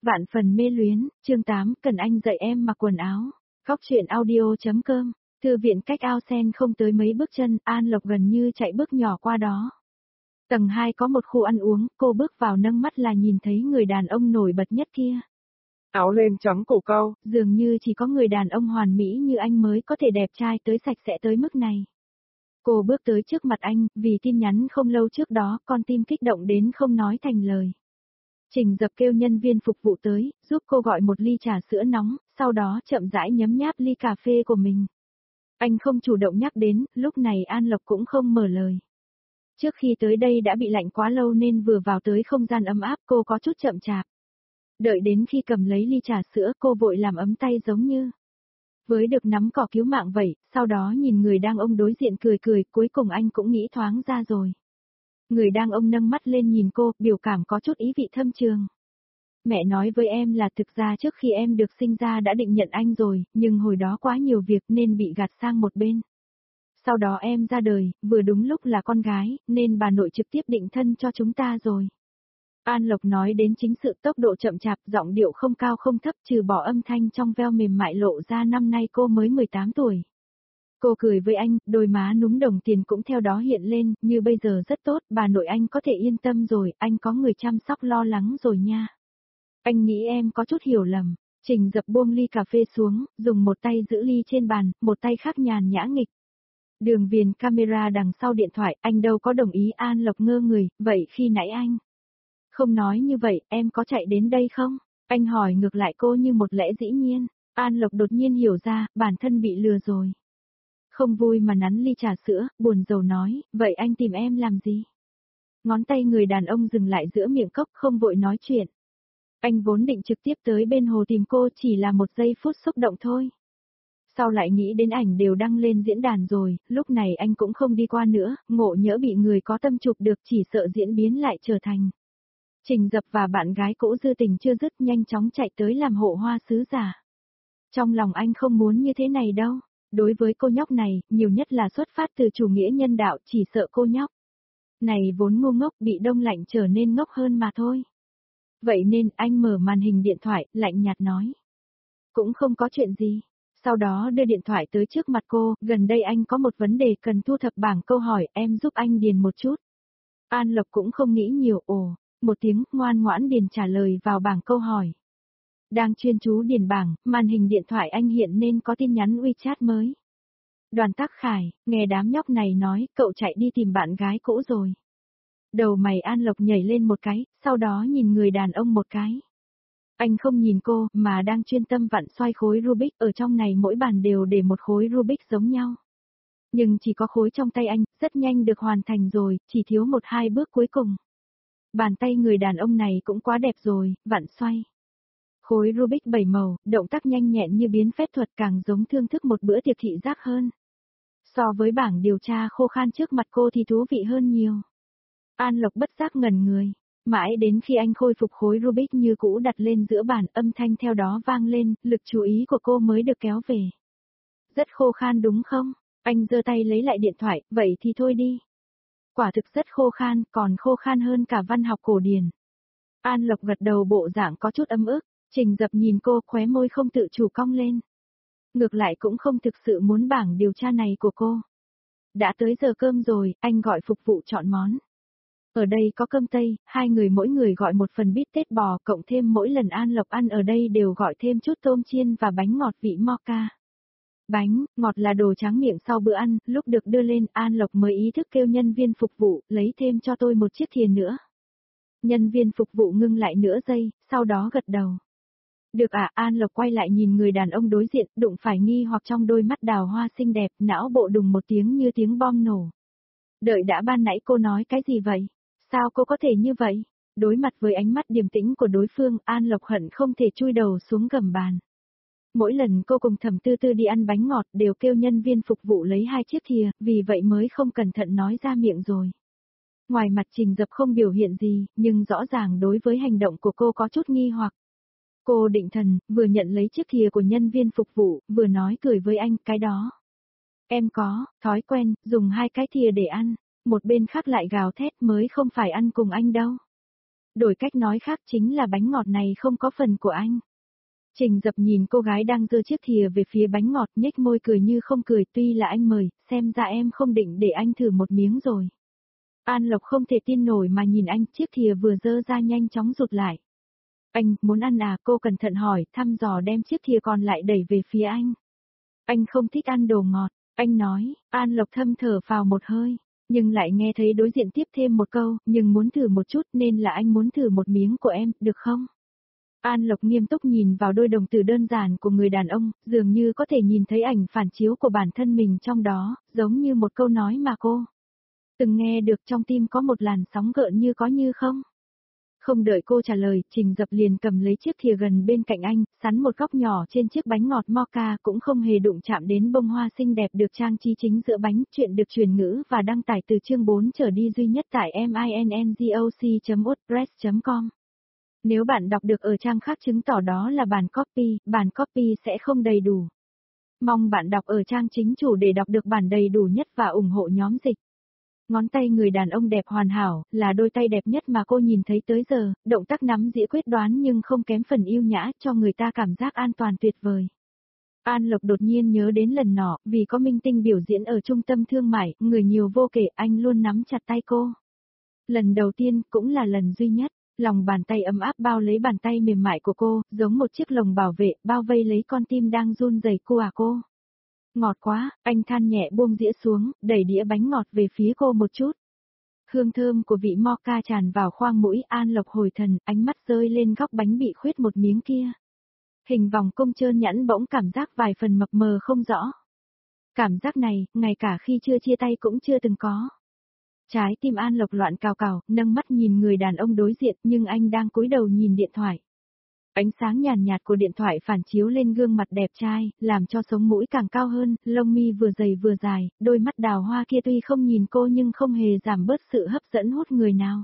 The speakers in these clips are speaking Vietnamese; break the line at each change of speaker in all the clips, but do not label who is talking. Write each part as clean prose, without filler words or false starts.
Vạn phần mê luyến, chương 8, cần anh dạy em mặc quần áo. Góc truyện audio.com, thư viện cách ao sen không tới mấy bước chân, An Lộc gần như chạy bước nhỏ qua đó. Tầng 2 có một khu ăn uống, cô bước vào nâng mắt là nhìn thấy người đàn ông nổi bật nhất kia.
Áo len trắng cổ cao,
Dường như chỉ có người đàn ông hoàn mỹ như anh mới có thể đẹp trai tới sạch sẽ tới mức này. Cô bước tới trước mặt anh, vì tin nhắn không lâu trước đó, con tim kích động đến không nói thành lời. Trình Dập kêu nhân viên phục vụ tới, giúp cô gọi một ly trà sữa nóng, sau đó chậm rãi nhấm nháp ly cà phê của mình. Anh không chủ động nhắc đến, lúc này An Lộc cũng không mở lời. Trước khi tới đây đã bị lạnh quá lâu nên vừa vào tới không gian ấm áp cô có chút chậm chạp. Đợi đến khi cầm lấy ly trà sữa cô vội làm ấm tay giống như với được nắm cỏ cứu mạng vậy, sau đó nhìn người đang ông đối diện cười cười, cuối cùng anh cũng nghĩ thoáng ra rồi. Người đang ông nâng mắt lên nhìn cô, biểu cảm có chút ý vị thâm trường. Mẹ nói với em là thực ra trước khi em được sinh ra đã định nhận anh rồi, nhưng hồi đó quá nhiều việc nên bị gạt sang một bên. Sau đó em ra đời, vừa đúng lúc là con gái, nên bà nội trực tiếp định thân cho chúng ta rồi. An Lộc nói đến chính sự tốc độ chậm chạp, giọng điệu không cao không thấp trừ bỏ âm thanh trong veo mềm mại lộ ra năm nay cô mới 18 tuổi. Cô cười với anh, đôi má núm đồng tiền cũng theo đó hiện lên, như bây giờ rất tốt, bà nội anh có thể yên tâm rồi, anh có người chăm sóc lo lắng rồi nha. Anh nghĩ em có chút hiểu lầm. Trình Dập buông ly cà phê xuống, dùng một tay giữ ly trên bàn, một tay khác nhàn nhã nghịch. Đường viền camera đằng sau điện thoại, anh đâu có đồng ý. An Lộc ngơ người, vậy khi nãy anh không nói như vậy, em có chạy đến đây không? Anh hỏi ngược lại cô như một lẽ dĩ nhiên. An Lộc đột nhiên hiểu ra, bản thân bị lừa rồi. Không vui mà nắn ly trà sữa, buồn rầu nói, vậy anh tìm em làm gì? Ngón tay người đàn ông dừng lại giữa miệng cốc không vội nói chuyện. Anh vốn định trực tiếp tới bên hồ tìm cô chỉ là một giây phút xúc động thôi. Sau lại nghĩ đến ảnh đều đăng lên diễn đàn rồi, lúc này anh cũng không đi qua nữa, ngộ nhỡ bị người có tâm chụp được chỉ sợ diễn biến lại trở thành. Trình Dập và bạn gái cũ dư tình chưa dứt nhanh chóng chạy tới làm hộ hoa sứ giả. Trong lòng anh không muốn như thế này đâu. Đối với cô nhóc này, nhiều nhất là xuất phát từ chủ nghĩa nhân đạo, chỉ sợ cô nhóc này vốn ngu ngốc bị đông lạnh trở nên ngốc hơn mà thôi. Vậy nên anh mở màn hình điện thoại, lạnh nhạt nói. Cũng không có chuyện gì. Sau đó đưa điện thoại tới trước mặt cô, gần đây anh có một vấn đề cần thu thập bảng câu hỏi, em giúp anh điền một chút. An Lộc cũng không nghĩ nhiều, một tiếng, ngoan ngoãn điền trả lời vào bảng câu hỏi. Đang chuyên chú điền bảng, màn hình điện thoại anh hiện nên có tin nhắn WeChat mới. Đoàn Tắc Khải, nghe đám nhóc này nói, cậu chạy đi tìm bạn gái cũ rồi. Đầu mày An Lộc nhảy lên một cái, sau đó nhìn người đàn ông một cái. Anh không nhìn cô, mà đang chuyên tâm vặn xoay khối Rubik, ở trong này mỗi bàn đều để một khối Rubik giống nhau. Nhưng chỉ có khối trong tay anh, rất nhanh được hoàn thành rồi, chỉ thiếu 1-2 bước cuối cùng. Bàn tay người đàn ông này cũng quá đẹp rồi, vặn xoay. Khối Rubik 7 màu, động tác nhanh nhẹn như biến phép thuật càng giống thưởng thức một bữa tiệc thị giác hơn. So với bảng điều tra khô khan trước mặt cô thì thú vị hơn nhiều. An Lộc bất giác ngẩn người. Mãi đến khi anh khôi phục khối Rubik như cũ đặt lên giữa bàn, âm thanh theo đó vang lên, lực chú ý của cô mới được kéo về. Rất khô khan đúng không? Anh giơ tay lấy lại điện thoại, vậy thì thôi đi. Quả thực rất khô khan, còn khô khan hơn cả văn học cổ điển. An Lộc gật đầu bộ dạng có chút ấm ức, Trình Dập nhìn cô khóe môi không tự chủ cong lên. Ngược lại cũng không thực sự muốn bảng điều tra này của cô. Đã tới giờ cơm rồi, anh gọi phục vụ chọn món. Ở đây có cơm tây, hai người mỗi người gọi một phần bít tết bò, cộng thêm mỗi lần An Lộc ăn ở đây đều gọi thêm chút tôm chiên và bánh ngọt vị mocha. Bánh ngọt là đồ tráng miệng sau bữa ăn, lúc được đưa lên An Lộc mới ý thức kêu nhân viên phục vụ, lấy thêm cho tôi một chiếc thìa nữa. Nhân viên phục vụ ngưng lại nửa giây, sau đó gật đầu. Được à, An Lộc quay lại nhìn người đàn ông đối diện, đụng phải nghi hoặc trong đôi mắt đào hoa xinh đẹp, não bộ đùng một tiếng như tiếng bom nổ. Đợi đã, ban nãy cô nói cái gì vậy? Sao cô có thể như vậy? Đối mặt với ánh mắt điềm tĩnh của đối phương, An Lộc hận không thể chui đầu xuống gầm bàn. Mỗi lần cô cùng Thẩm Tư Tư đi ăn bánh ngọt đều kêu nhân viên phục vụ lấy 2 chiếc thìa, vì vậy mới không cẩn thận nói ra miệng rồi. Ngoài mặt Trình Dập không biểu hiện gì, nhưng rõ ràng đối với hành động của cô có chút nghi hoặc. Cô định thần, vừa nhận lấy chiếc thìa của nhân viên phục vụ, vừa nói cười với anh, cái đó. Em có, thói quen, dùng 2 cái thìa để ăn, một bên khác lại gào thét mới không phải ăn cùng anh đâu. Đổi cách nói khác chính là bánh ngọt này không có phần của anh. Trình Dập nhìn cô gái đang giơ chiếc thìa về phía bánh ngọt, nhếch môi cười như không cười, tuy là anh mời, xem ra em không định để anh thử một miếng rồi. An Lộc không thể tin nổi mà nhìn anh, chiếc thìa vừa giơ ra nhanh chóng rụt lại. Anh, muốn ăn à? Cô cẩn thận hỏi, thăm dò đem chiếc thìa còn lại đẩy về phía anh. Anh không thích ăn đồ ngọt, anh nói. An Lộc thâm thở phào một hơi, nhưng lại nghe thấy đối diện tiếp thêm một câu, nhưng muốn thử một chút nên là anh muốn thử một miếng của em, được không? An Lộc nghiêm túc nhìn vào đôi đồng tử đơn giản của người đàn ông, dường như có thể nhìn thấy ảnh phản chiếu của bản thân mình trong đó, giống như một câu nói mà cô từng nghe được, trong tim có một làn sóng gợn như có như không. Không đợi cô trả lời, Trình Dập liền cầm lấy chiếc thìa gần bên cạnh anh, sắn một góc nhỏ trên chiếc bánh ngọt mocha, cũng không hề đụng chạm đến bông hoa xinh đẹp được trang trí chính giữa bánh. Chuyện được truyền ngữ và đăng tải từ chương 4 trở đi duy nhất tại minngoc.wordpress.com. Nếu bạn đọc được ở trang khác chứng tỏ đó là bản copy sẽ không đầy đủ. Mong bạn đọc ở trang chính chủ để đọc được bản đầy đủ nhất và ủng hộ nhóm dịch. Ngón tay người đàn ông đẹp hoàn hảo, là đôi tay đẹp nhất mà cô nhìn thấy tới giờ, động tác nắm dĩa quyết đoán nhưng không kém phần yêu nhã, cho người ta cảm giác an toàn tuyệt vời. An Lộc đột nhiên nhớ đến lần nọ, vì có minh tinh biểu diễn ở trung tâm thương mại, người nhiều vô kể, anh luôn nắm chặt tay cô. Lần đầu tiên, cũng là lần duy nhất, lòng bàn tay ấm áp bao lấy bàn tay mềm mại của cô, giống một chiếc lồng bảo vệ, bao vây lấy con tim đang run rẩy của cô. Ngọt quá, anh than nhẹ buông dĩa xuống, đẩy đĩa bánh ngọt về phía cô một chút. Hương thơm của vị mocha tràn vào khoang mũi, An Lộc hồi thần, ánh mắt rơi lên góc bánh bị khuyết một miếng kia. Hình vòng cung trơn nhẵn bỗng cảm giác vài phần mập mờ không rõ. Cảm giác này, ngay cả khi chưa chia tay cũng chưa từng có. Trái tim An Lộc loạn cào cào, nâng mắt nhìn người đàn ông đối diện, nhưng anh đang cúi đầu nhìn điện thoại. Ánh sáng nhàn nhạt của điện thoại phản chiếu lên gương mặt đẹp trai, làm cho sống mũi càng cao hơn, lông mi vừa dày vừa dài, đôi mắt đào hoa kia tuy không nhìn cô nhưng không hề giảm bớt sự hấp dẫn hút người nào.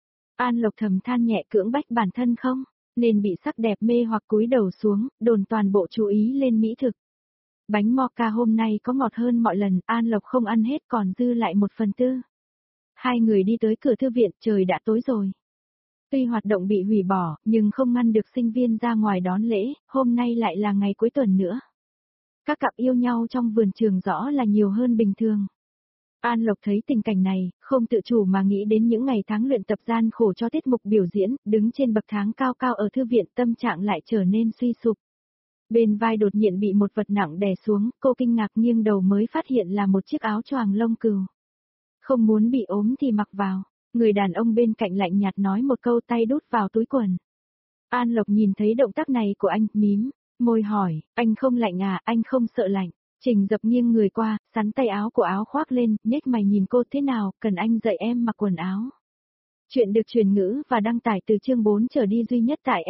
An Lộc thầm than nhẹ, cưỡng bách bản thân không, nên bị sắc đẹp mê hoặc cúi đầu xuống, dồn toàn bộ chú ý lên mỹ thực. Bánh mocha hôm nay có ngọt hơn mọi lần, An Lộc không ăn hết còn dư lại 1/4. Hai người đi tới cửa thư viện, trời đã tối rồi. Tuy hoạt động bị hủy bỏ, nhưng không ngăn được sinh viên ra ngoài đón lễ, hôm nay lại là ngày cuối tuần nữa. Các cặp yêu nhau trong vườn trường rõ là nhiều hơn bình thường. An Lộc thấy tình cảnh này, không tự chủ mà nghĩ đến những ngày tháng luyện tập gian khổ cho tiết mục biểu diễn, đứng trên bậc thang cao cao ở thư viện, tâm trạng lại trở nên suy sụp. Bên vai đột nhiên bị một vật nặng đè xuống, cô kinh ngạc nghiêng đầu mới phát hiện là một chiếc áo choàng lông cừu. Không muốn bị ốm thì mặc vào. Người đàn ông bên cạnh lạnh nhạt nói một câu, tay đút vào túi quần. An Lộc nhìn thấy động tác này của anh, mím môi hỏi, anh không lạnh à, anh không sợ lạnh. Trình Dập nghiêng người qua, sắn tay áo của áo khoác lên, nhếch mày nhìn cô, thế nào, cần anh dạy em mặc quần áo. Chuyện được truyền ngữ và đăng tải từ chương 4 trở đi duy nhất tại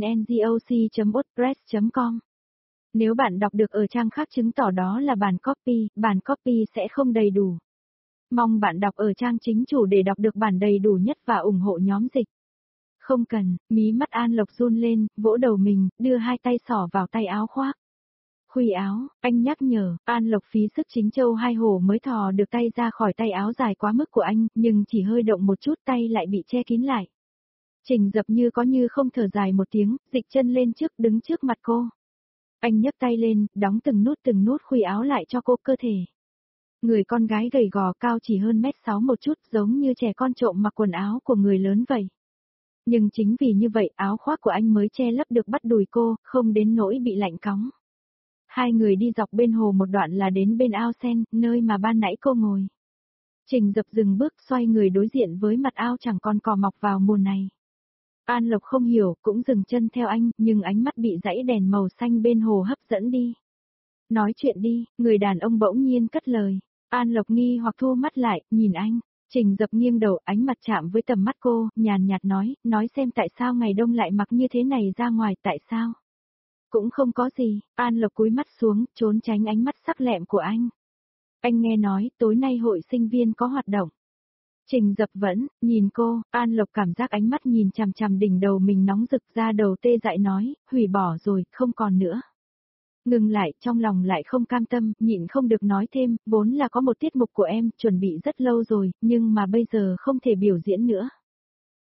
mingoc.wordpress.com. Nếu bạn đọc được ở trang khác chứng tỏ đó là bản copy sẽ không đầy đủ. Mong bạn đọc ở trang chính chủ để đọc được bản đầy đủ nhất và ủng hộ nhóm dịch. Không cần, mí mắt An Lộc run lên, vỗ đầu mình, đưa hai tay xỏ vào tay áo khoác. Khuy áo, anh nhắc nhở, An Lộc phí sức chính châu hai hổ mới thò được tay ra khỏi tay áo dài quá mức của anh, nhưng chỉ hơi động một chút tay lại bị che kín lại. Trình Dập như có như không thở dài một tiếng, dịch chân lên trước, đứng trước mặt cô. Anh nhấc tay lên, đóng từng nút khuy áo lại cho cô, cơ thể. Người con gái gầy gò cao chỉ hơn 1m6 một chút, giống như trẻ con trộm mặc quần áo của người lớn vậy. Nhưng chính vì như vậy, áo khoác của anh mới che lấp được bắp đùi cô, không đến nỗi bị lạnh cóng. Hai người đi dọc bên hồ một đoạn là đến bên ao sen, nơi mà ban nãy cô ngồi. Trình Dập dừng bước, xoay người đối diện với mặt ao chẳng còn cỏ mọc vào mùa này. An Lộc không hiểu, cũng dừng chân theo anh, nhưng ánh mắt bị dãy đèn màu xanh bên hồ hấp dẫn đi. Nói chuyện đi, người đàn ông bỗng nhiên cất lời. An Lộc nghi hoặc thu mắt lại, nhìn anh. Trình Dập nghiêng đầu, ánh mặt chạm với tầm mắt cô, nhàn nhạt nói xem tại sao ngày đông lại mặc như thế này ra ngoài, tại sao? Cũng không có gì, An Lộc cúi mắt xuống, trốn tránh ánh mắt sắc lẹm của anh. Anh nghe nói, tối nay hội sinh viên có hoạt động. Trình Dập vẫn, nhìn cô, An Lộc cảm giác ánh mắt nhìn chằm chằm đỉnh đầu mình nóng rực, ra đầu tê dại nói, hủy bỏ rồi, không còn nữa. Ngừng lại, trong lòng lại không cam tâm, nhịn không được nói thêm, vốn là có một tiết mục của em, chuẩn bị rất lâu rồi, nhưng mà bây giờ không thể biểu diễn nữa.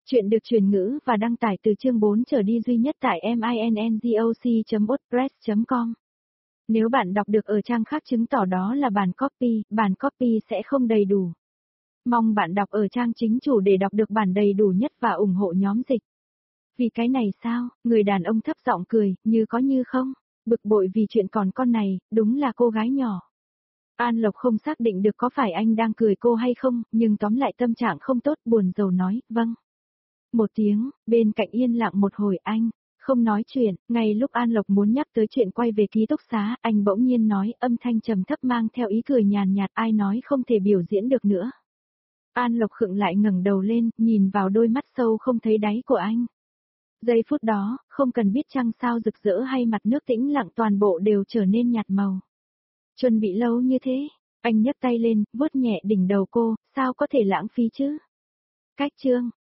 Chuyện được truyền ngữ và đăng tải từ chương 4 trở đi duy nhất tại minngoc.wordpress.com. Nếu bạn đọc được ở trang khác chứng tỏ đó là bản copy sẽ không đầy đủ. Mong bạn đọc ở trang chính chủ để đọc được bản đầy đủ nhất và ủng hộ nhóm dịch. Vì cái này sao? Người đàn ông thấp giọng cười, như có như không. Bực bội vì chuyện còn con này, đúng là cô gái nhỏ. An Lộc không xác định được có phải anh đang cười cô hay không, nhưng tóm lại tâm trạng không tốt, buồn rầu nói, vâng. Một tiếng, bên cạnh yên lặng một hồi anh, không nói chuyện, ngay lúc An Lộc muốn nhắc tới chuyện quay về ký túc xá, anh bỗng nhiên nói, âm thanh trầm thấp mang theo ý cười nhàn nhạt, ai nói không thể biểu diễn được nữa. An Lộc khựng lại ngẩng đầu lên, nhìn vào đôi mắt sâu không thấy đáy của anh. Giây phút đó, không cần biết trăng sao rực rỡ hay mặt nước tĩnh lặng toàn bộ đều trở nên nhạt màu. Chuẩn bị lâu như thế, anh nhấc tay lên, vuốt nhẹ đỉnh đầu cô, sao có thể lãng phí chứ? Cách chương.